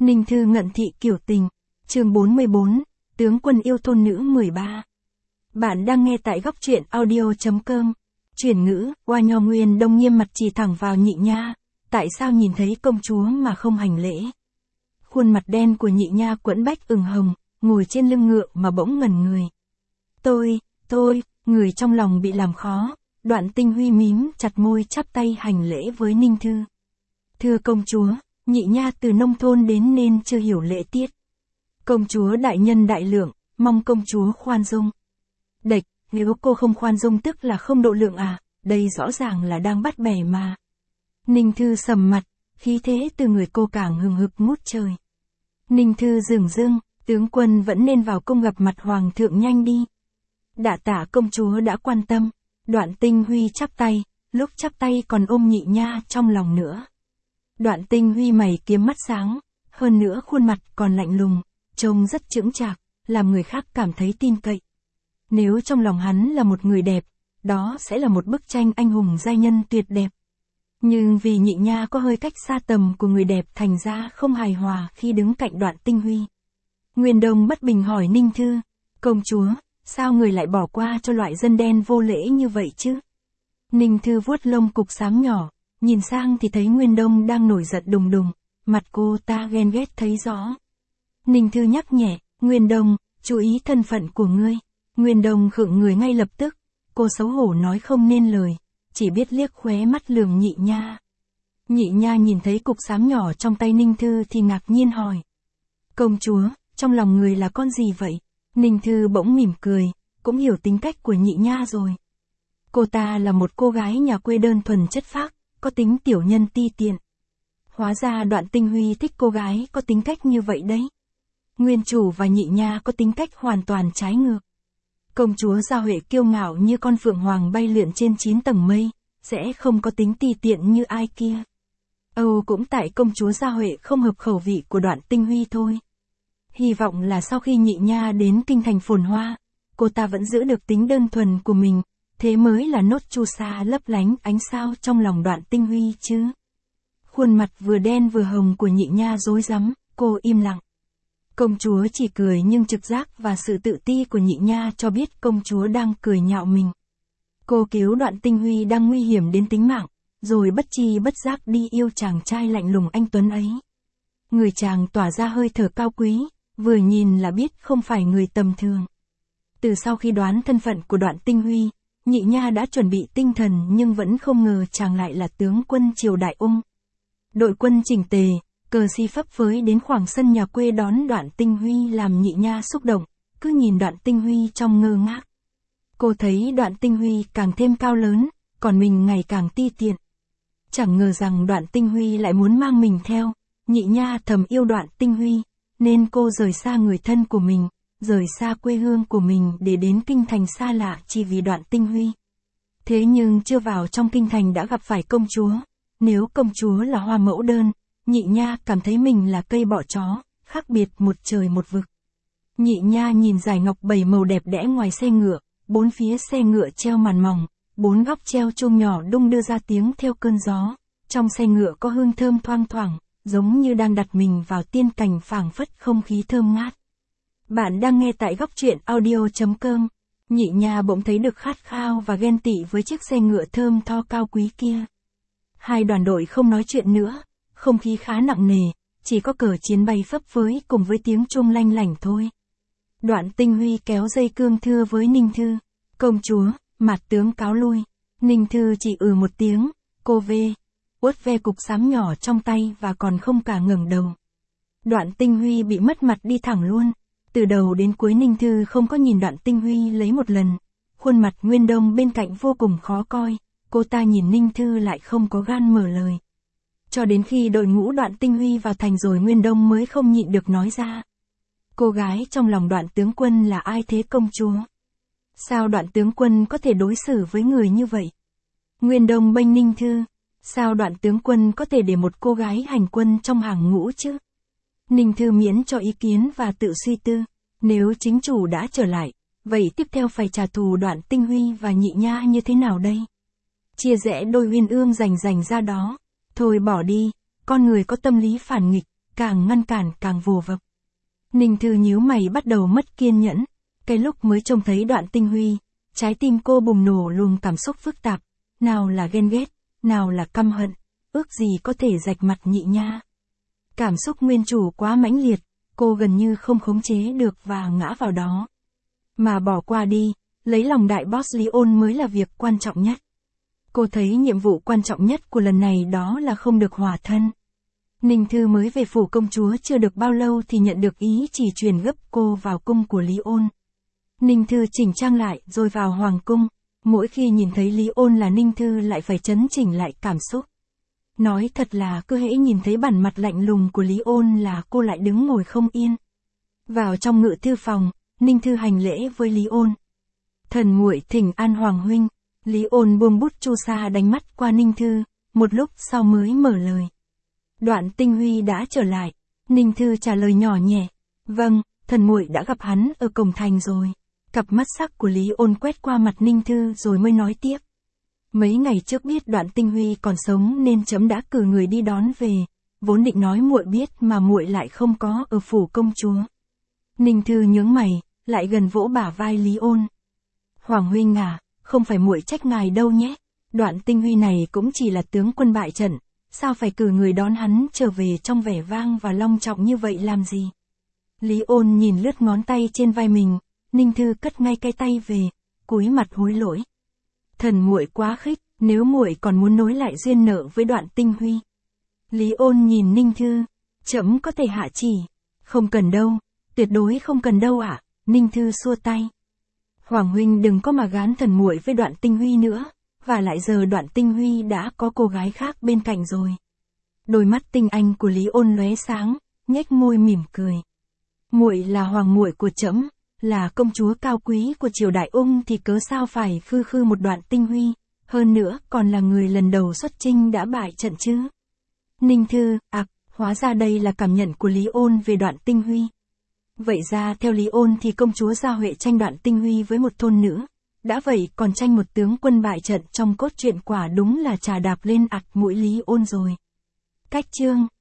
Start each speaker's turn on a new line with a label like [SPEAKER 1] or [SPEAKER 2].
[SPEAKER 1] Ninh Thư ngận thị kiểu tình, chương 44, tướng quân yêu thôn nữ 13. Bạn đang nghe tại góc truyện audio.com. Chuyển ngữ, Oa Nho Nguyên Đông nghiêm mặt chỉ thẳng vào Nhị Nha, tại sao nhìn thấy công chúa mà không hành lễ. Khuôn mặt đen của Nhị Nha quẫn bách ửng hồng, ngồi trên lưng ngựa mà bỗng ngẩn người. Tôi, người trong lòng bị làm khó, Đoạn Tinh Huy mím chặt môi chắp tay hành lễ với Ninh Thư. Thưa công chúa, Nhị Nha từ nông thôn đến nên chưa hiểu lễ tiết. Công chúa đại nhân đại lượng, mong công chúa khoan dung. Đệch, nếu cô không khoan dung tức là không độ lượng à, đây rõ ràng là đang bắt bẻ mà. Ninh Thư sầm mặt, khí thế từ người cô càng hừng hực ngút trời. Ninh Thư dửng dưng, tướng quân vẫn nên vào cung gặp mặt hoàng thượng nhanh đi. Đả tả công chúa đã quan tâm, Đoạn Tinh Huy chắp tay, lúc chắp tay còn ôm Nhị Nha trong lòng nữa. Đoạn Tinh Huy mày kiếm mắt sáng, hơn nữa khuôn mặt còn lạnh lùng, trông rất chững chạc, làm người khác cảm thấy tin cậy. Nếu trong lòng hắn là một người đẹp, đó sẽ là một bức tranh anh hùng giai nhân tuyệt đẹp. Nhưng vì Nhị Nha có hơi cách xa tầm của người đẹp thành ra không hài hòa khi đứng cạnh Đoạn Tinh Huy. Nguyên Đông bất bình hỏi Ninh Thư, công chúa, sao người lại bỏ qua cho loại dân đen vô lễ như vậy chứ? Ninh Thư vuốt lông cục xám nhỏ, nhìn sang thì thấy Nguyên Đông đang nổi giận đùng đùng, mặt cô ta ghen ghét thấy rõ. Ninh Thư nhắc nhẹ, Nguyên Đông, chú ý thân phận của ngươi. Nguyên Đông khựng người ngay lập tức, cô xấu hổ nói không nên lời, chỉ biết liếc khóe mắt lườm Nhị Nha. Nhị Nha nhìn thấy cục xám nhỏ trong tay Ninh Thư thì ngạc nhiên hỏi. Công chúa, trong lòng người là con gì vậy? Ninh Thư bỗng mỉm cười, cũng hiểu tính cách của Nhị Nha rồi. Cô ta là một cô gái nhà quê đơn thuần chất phác, có tính tiểu nhân ti tiện. Hóa ra Đoạn Tinh Huy thích cô gái có tính cách như vậy đấy. Nguyên chủ và Nhị Nha có tính cách hoàn toàn trái ngược. Công chúa Gia Huệ kiêu ngạo như con phượng hoàng bay lượn trên 9 tầng mây, sẽ không có tính ti tiện như ai kia. Cũng tại công chúa Gia Huệ không hợp khẩu vị của Đoạn Tinh Huy thôi. Hy vọng là sau khi Nhị Nha đến kinh thành phồn hoa, cô ta vẫn giữ được tính đơn thuần của mình, thế mới là nốt chu sa lấp lánh ánh sao trong lòng Đoạn Tinh Huy chứ. Khuôn mặt vừa đen vừa hồng của Nhị Nha rối rắm, cô im lặng. Công chúa chỉ cười nhưng trực giác và sự tự ti của Nhị Nha cho biết công chúa đang cười nhạo mình. Cô cứu Đoạn Tinh Huy đang nguy hiểm đến tính mạng, rồi bất tri bất giác đi yêu chàng trai lạnh lùng anh tuấn ấy. Người chàng tỏa ra hơi thở cao quý, vừa nhìn là biết không phải người tầm thường. Từ sau khi đoán thân phận của Đoạn Tinh Huy, Nhị Nha đã chuẩn bị tinh thần nhưng vẫn không ngờ chàng lại là tướng quân triều Đại Ung. Đội quân chỉnh tề, cờ xi phấp phới đến khoảng sân nhà quê đón Đoạn Tinh Huy làm Nhị Nha xúc động, cứ nhìn Đoạn Tinh Huy trong ngơ ngác. Cô thấy Đoạn Tinh Huy càng thêm cao lớn, còn mình ngày càng ti tiện. Chẳng ngờ rằng Đoạn Tinh Huy lại muốn mang mình theo, Nhị Nha thầm yêu Đoạn Tinh Huy, nên cô rời xa người thân của mình, rời xa quê hương của mình để đến kinh thành xa lạ chỉ vì Đoạn Tinh Huy. Thế nhưng chưa vào trong kinh thành đã gặp phải công chúa. Nếu công chúa là hoa mẫu đơn, Nhị Nha cảm thấy mình là cây bọ chó, khác biệt một trời một vực. Nhị Nha nhìn dải ngọc 7 màu đẹp đẽ ngoài xe ngựa, bốn phía xe ngựa treo màn mỏng, bốn góc treo chuông nhỏ đung đưa ra tiếng theo cơn gió. Trong xe ngựa có hương thơm thoang thoảng, giống như đang đặt mình vào tiên cảnh phảng phất không khí thơm ngát. Bạn đang nghe tại góc truyện audio.com. Nhị Nha bỗng thấy được khát khao và ghen tị với chiếc xe ngựa thơm tho cao quý kia. Hai đoàn đội không nói chuyện nữa, không khí khá nặng nề, chỉ có cờ chiến bay phấp phới cùng với tiếng chuông lanh lảnh thôi. Đoạn Tinh Huy kéo dây cương thưa với Ninh Thư. Công chúa, mặt tướng cáo lui. Ninh Thư chỉ một tiếng, cô uất ve cục xám nhỏ trong tay và còn không cả ngẩng đầu. Đoạn Tinh Huy bị mất mặt đi thẳng luôn. Từ đầu đến cuối Ninh Thư không có nhìn Đoạn Tinh Huy lấy một lần. Khuôn mặt Nguyên Đông bên cạnh vô cùng khó coi. Cô ta nhìn Ninh Thư lại không có gan mở lời. Cho đến khi đội ngũ Đoạn Tinh Huy vào thành rồi Nguyên Đông mới không nhịn được nói ra. Cô gái trong lòng Đoạn tướng quân là ai thế công chúa? Sao Đoạn tướng quân có thể đối xử với người như vậy? Nguyên Đông bênh Ninh Thư. Sao Đoạn tướng quân có thể để một cô gái hành quân trong hàng ngũ chứ? Ninh Thư miễn cho ý kiến và tự suy tư. Nếu chính chủ đã trở lại, vậy tiếp theo phải trả thù Đoạn Tinh Huy và Nhị Nha như thế nào đây? Chia rẽ đôi uyên ương rành ra đó. Thôi bỏ đi, con người có tâm lý phản nghịch, càng ngăn cản càng vồ vập. Ninh Thư nhíu mày bắt đầu mất kiên nhẫn, cái lúc mới trông thấy Đoạn Tinh Huy, trái tim cô bùng nổ luồng cảm xúc phức tạp, nào là ghen ghét, nào là căm hận, ước gì có thể rạch mặt nhị nha. Cảm xúc nguyên chủ quá mãnh liệt, cô gần như không khống chế được và ngã vào đó. Mà bỏ qua đi, lấy lòng đại boss Leon mới là việc quan trọng nhất. Cô thấy nhiệm vụ quan trọng nhất của lần này đó là không được hòa thân. Ninh Thư mới về phủ công chúa chưa được bao lâu thì nhận được ý chỉ truyền gấp cô vào cung của Leon. Ninh Thư chỉnh trang lại rồi vào hoàng cung, mỗi khi nhìn thấy Leon là Ninh Thư lại phải chấn chỉnh lại cảm xúc. Nói thật là cứ hễ nhìn thấy bản mặt lạnh lùng của Leon là cô lại đứng ngồi không yên. Vào trong ngự thư phòng, Ninh Thư hành lễ với Leon. Thần muội thỉnh an hoàng huynh. Leon buông bút chu sa đánh mắt qua Ninh Thư, một lúc sau mới mở lời. Đoạn Tinh Huy đã trở lại. Ninh Thư trả lời nhỏ nhẹ. Vâng, thần muội đã gặp hắn ở cổng thành rồi. Cặp mắt sắc của Leon quét qua mặt Ninh Thư rồi mới nói tiếp. Mấy ngày trước biết Đoạn Tinh Huy còn sống nên trẫm đã cử người đi đón về, vốn định nói muội biết mà muội lại không có ở phủ công chúa. Ninh Thư nhướng mày, lại gần vỗ bả vai Leon. Hoàng huynh à, không phải muội trách ngài đâu nhé. Đoạn Tinh Huy này cũng chỉ là tướng quân bại trận, sao phải cử người đón hắn trở về trong vẻ vang và long trọng như vậy làm gì? Leon nhìn lướt ngón tay trên vai mình, Ninh Thư cất ngay cái tay về, cúi mặt hối lỗi. Thần muội quá khích, nếu muội còn muốn nối lại duyên nợ với Đoạn Tinh Huy. Leon nhìn Ninh Thư, trẫm có thể hạ chỉ. Không cần đâu, tuyệt đối không cần đâu ạ. Ninh Thư xua tay. Hoàng huynh đừng có mà gán thần muội với Đoạn Tinh Huy nữa, và lại giờ Đoạn Tinh Huy đã có cô gái khác bên cạnh rồi. Đôi mắt tinh anh của Leon lóe sáng, nhếch môi mỉm cười. Muội là hoàng muội của trẫm, là công chúa cao quý của triều Đại Ung thì cớ sao phải khư khư một Đoạn Tinh Huy, hơn nữa còn là người lần đầu xuất chinh đã bại trận chứ. Ninh Thư, hóa ra đây là cảm nhận của Leon về Đoạn Tinh Huy. Vậy ra theo Leon thì công chúa Gia Huệ tranh Đoạn Tinh Huy với một thôn nữ, đã vậy còn tranh một tướng quân bại trận trong cốt truyện quả đúng là trà đạp lên ạt mũi Leon rồi. Cách chương